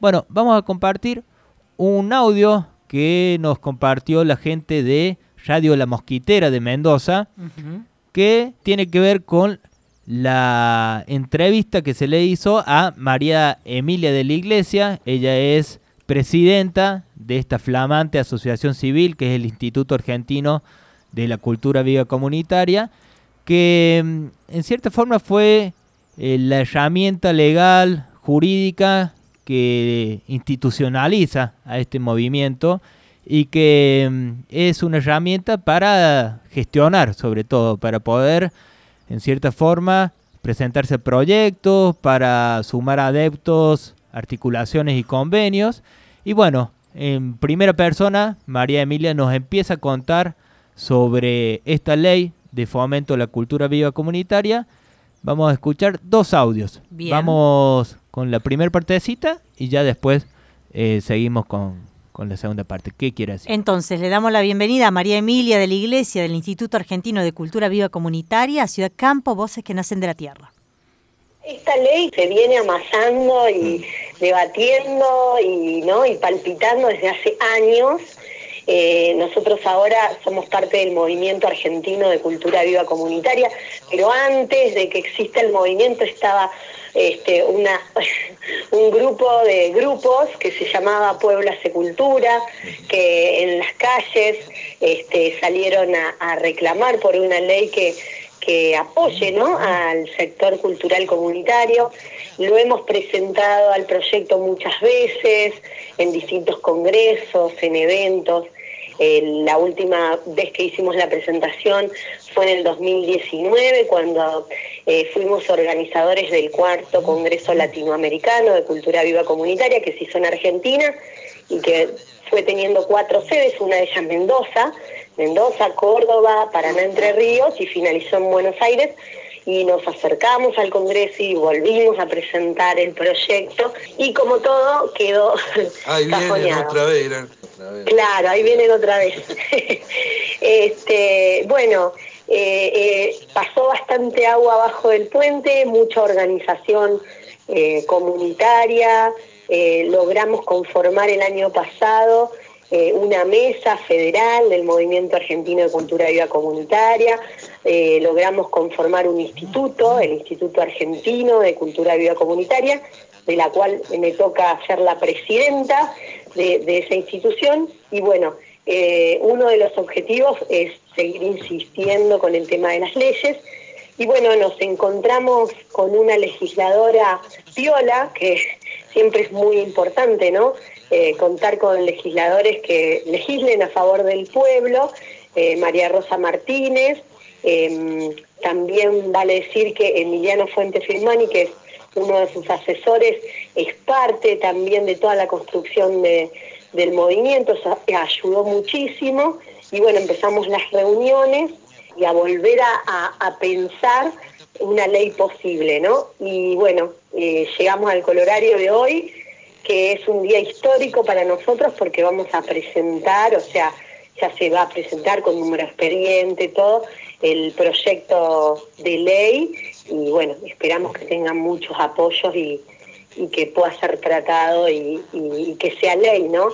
Bueno, vamos a compartir un audio que nos compartió la gente de Radio La Mosquitera de Mendoza, que tiene que ver con la entrevista que se le hizo a María Emilia de la Iglesia. Ella es presidenta de esta flamante asociación civil que es el Instituto Argentino de la Cultura Viva Comunitaria, que en cierta forma fue la herramienta legal, jurídica, que institucionaliza a este movimiento y que es una herramienta para gestionar, sobre todo, para poder, en cierta forma, presentarse proyectos, para sumar adeptos, articulaciones y convenios. Y bueno, en primera persona, María Emilia nos empieza a contar sobre esta ley de fomento a la cultura viva comunitaria. Vamos a escuchar 2 audios. Bien. Vamos con la primera partecita y ya después seguimos con la segunda parte. ¿Qué quiere decir? Entonces, le damos la bienvenida a María Emilia de la Iglesia del Instituto Argentino de Cultura Viva Comunitaria, Ciudad Campo, Voces que Nacen de la Tierra. Esta ley se viene amasando y debatiendo y palpitando desde hace años. Nosotros ahora somos parte del Movimiento Argentino de Cultura Viva Comunitaria, pero antes de que exista el movimiento estaba un grupo de grupos que se llamaba Pueblo Hace Cultura, que en las calles salieron a reclamar por una ley que apoye, ¿no?, al sector cultural comunitario. Lo hemos presentado al proyecto muchas veces, en distintos congresos, en eventos. La última vez que hicimos la presentación fue en el 2019, cuando fuimos organizadores del 4º Congreso Latinoamericano de Cultura Viva Comunitaria, que se hizo en Argentina y que fue teniendo 4 sedes, una de ellas Mendoza, Córdoba, Paraná, Entre Ríos, y finalizó en Buenos Aires. Y nos acercamos al Congreso y volvimos a presentar el proyecto, y como todo quedó cajoneado. Vienen otra vez. Claro, ahí vienen otra vez. Pasó bastante agua abajo del puente, mucha organización comunitaria. Logramos conformar el año pasado una mesa federal del Movimiento Argentino de Cultura Viva Comunitaria. Logramos conformar un instituto, el Instituto Argentino de Cultura Viva Comunitaria, de la cual me toca ser la presidenta de esa institución. Y bueno, uno de los objetivos es seguir insistiendo con el tema de las leyes. Y bueno, nos encontramos con una legisladora piola, que siempre es muy importante, ¿no?, contar con legisladores que legislen a favor del pueblo. María Rosa Martínez, también vale decir que Emiliano Fuentes Firmani, que es uno de sus asesores, es parte también de toda la construcción del movimiento, ayudó muchísimo. Y bueno, empezamos las reuniones y a volver a pensar una ley posible, ¿no? Y bueno, llegamos al colorario de hoy, que es un día histórico para nosotros porque vamos a presentar, ya se va a presentar con número expediente, todo el proyecto de ley, y bueno, esperamos que tengan muchos apoyos y que pueda ser tratado y que sea ley, ¿no?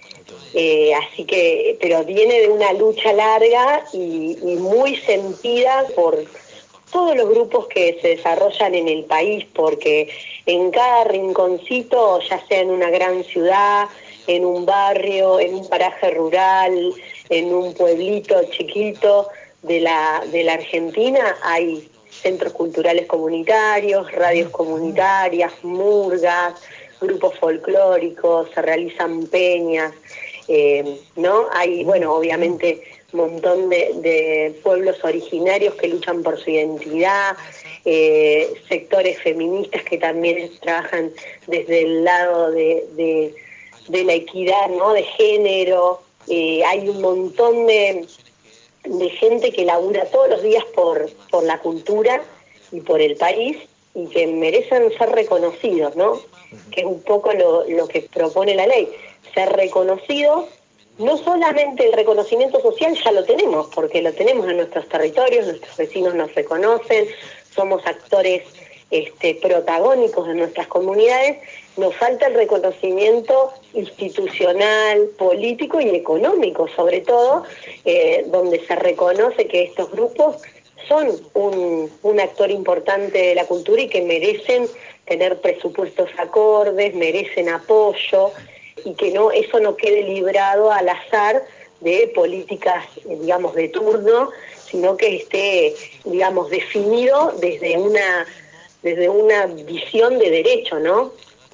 Así que, pero viene de una lucha larga y muy sentida por todos los grupos que se desarrollan en el país, porque en cada rinconcito, ya sea en una gran ciudad, en un barrio, en un paraje rural, en un pueblito chiquito de la Argentina, hay centros culturales comunitarios, radios comunitarias, murgas, grupos folclóricos, se realizan peñas, ¿no? Hay, bueno, obviamente un montón de pueblos originarios que luchan por su identidad, sectores feministas que también trabajan desde el lado de la equidad, ¿no?, de género. Hay un montón de gente que labura todos los días por la cultura y por el país, y que merecen ser reconocidos, ¿no? Que es un poco lo que propone la ley, ser reconocidos. No solamente el reconocimiento social ya lo tenemos, porque lo tenemos en nuestros territorios, nuestros vecinos nos reconocen, somos actores protagónicos de nuestras comunidades, nos falta el reconocimiento institucional, político y económico, sobre todo, donde se reconoce que estos grupos son un actor importante de la cultura y que merecen tener presupuestos acordes, merecen apoyo, y que eso no quede librado al azar de políticas, digamos, de turno, sino que esté, digamos, definido desde una visión de derecho, ¿no?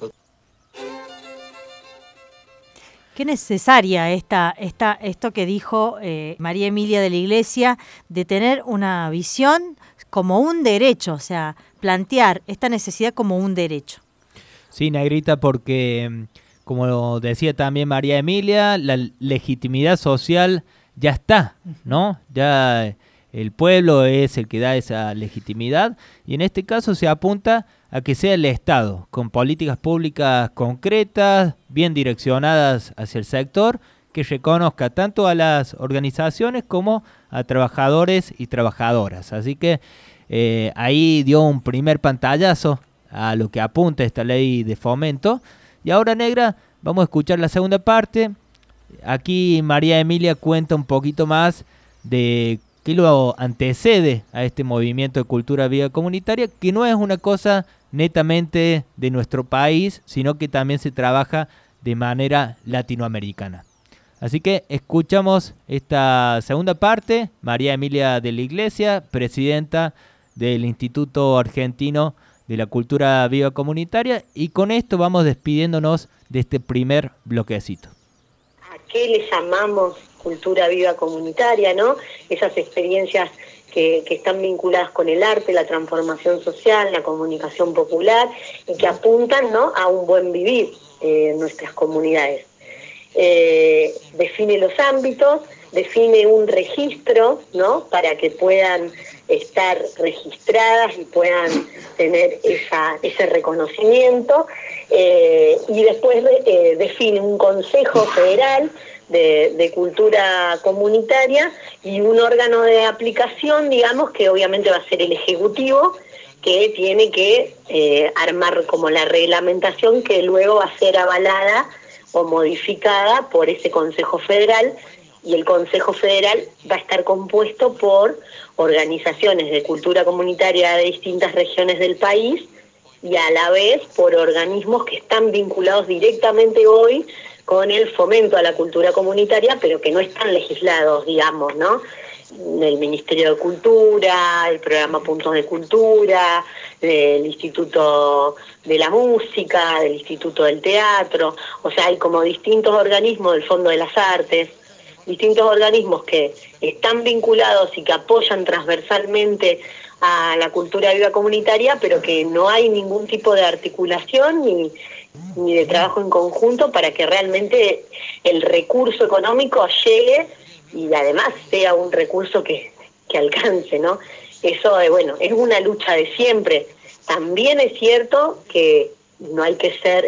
Qué necesaria esto que dijo María Emilia de la Iglesia, de tener una visión como un derecho, o sea, plantear esta necesidad como un derecho. Sí, Negrita, porque como decía también María Emilia, la legitimidad social ya está, ¿no? Ya el pueblo es el que da esa legitimidad, y en este caso se apunta a que sea el Estado, con políticas públicas concretas, bien direccionadas hacia el sector, que reconozca tanto a las organizaciones como a trabajadores y trabajadoras. Así que ahí dio un primer pantallazo a lo que apunta esta ley de fomento. Y ahora, Negra, vamos a escuchar la segunda parte. Aquí María Emilia cuenta un poquito más de qué lo antecede a este movimiento de cultura viva comunitaria, que no es una cosa netamente de nuestro país, sino que también se trabaja de manera latinoamericana. Así que escuchamos esta segunda parte. María Emilia de la Iglesia, presidenta del Instituto Argentino de la Cultura Viva Comunitaria, y con esto vamos despidiéndonos de este primer bloquecito. ¿A qué le llamamos cultura viva comunitaria, no? Esas experiencias que están vinculadas con el arte, la transformación social, la comunicación popular, y que apuntan, ¿no?, a un buen vivir en nuestras comunidades. Define los ámbitos, define un registro, ¿no?, para que puedan estar registradas y puedan tener ese reconocimiento, y después define un Consejo Federal de Cultura Comunitaria y un órgano de aplicación, digamos, que obviamente va a ser el Ejecutivo, que tiene que armar como la reglamentación que luego va a ser avalada o modificada por ese Consejo Federal, y el Consejo Federal va a estar compuesto por organizaciones de cultura comunitaria de distintas regiones del país, y a la vez por organismos que están vinculados directamente hoy con el fomento a la cultura comunitaria, pero que no están legislados, digamos, ¿no? El Ministerio de Cultura, el programa Puntos de Cultura, el Instituto de la Música, el Instituto del Teatro. O sea, hay como distintos organismos del Fondo de las Artes, distintos organismos que están vinculados y que apoyan transversalmente a la cultura viva comunitaria, pero que no hay ningún tipo de articulación ni de trabajo en conjunto para que realmente el recurso económico llegue y además sea un recurso que alcance, ¿no? Eso, bueno, es una lucha de siempre. También es cierto que no hay que ser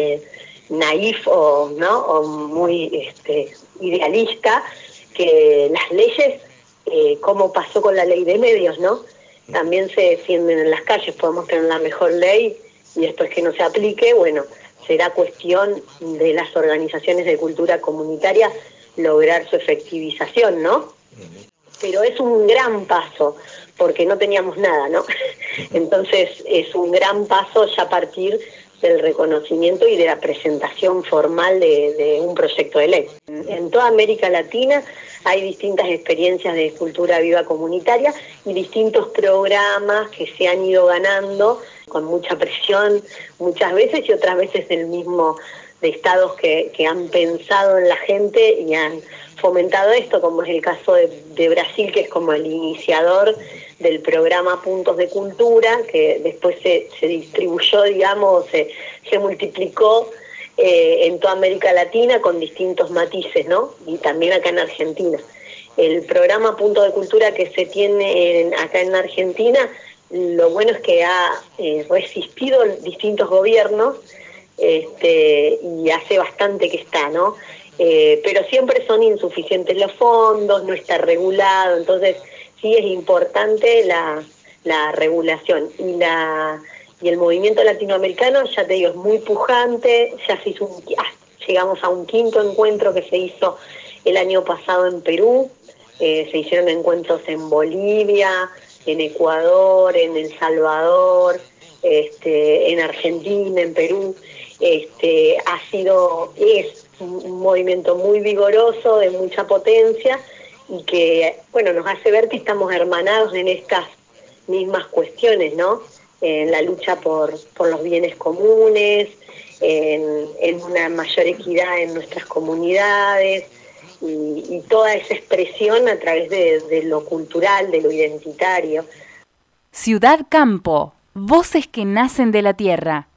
naif o muy idealista, que las leyes, como pasó con la ley de medios, ¿no?, también se defienden en las calles. Podemos tener la mejor ley y después que no se aplique, bueno, será cuestión de las organizaciones de cultura comunitaria lograr su efectivización, ¿no? Pero es un gran paso, porque no teníamos nada, ¿no? Entonces es un gran paso ya a partir del reconocimiento y de la presentación formal de un proyecto de ley. En toda América Latina hay distintas experiencias de cultura viva comunitaria y distintos programas que se han ido ganando con mucha presión muchas veces, y otras veces del mismo de estados que han pensado en la gente y han fomentado esto, como es el caso de Brasil, que es como el iniciador del programa Puntos de Cultura, que después se distribuyó, digamos, se multiplicó en toda América Latina con distintos matices, ¿no? Y también acá en Argentina. El programa Puntos de Cultura que se tiene acá en Argentina, lo bueno es que ha resistido distintos gobiernos, y hace bastante que está, ¿no? Pero siempre son insuficientes los fondos, no está regulado, entonces sí es importante la regulación y la Y el movimiento latinoamericano, ya te digo, es muy pujante, ya se hizo llegamos a un quinto encuentro que se hizo el año pasado en Perú, se hicieron encuentros en Bolivia, en Ecuador, en El Salvador, en Argentina, en Perú. Es un movimiento muy vigoroso, de mucha potencia, y que, bueno, nos hace ver que estamos hermanados en estas mismas cuestiones, ¿no? En la lucha por los bienes comunes, en una mayor equidad en nuestras comunidades, y toda esa expresión a través de lo cultural, de lo identitario. Ciudad Campo, voces que nacen de la tierra.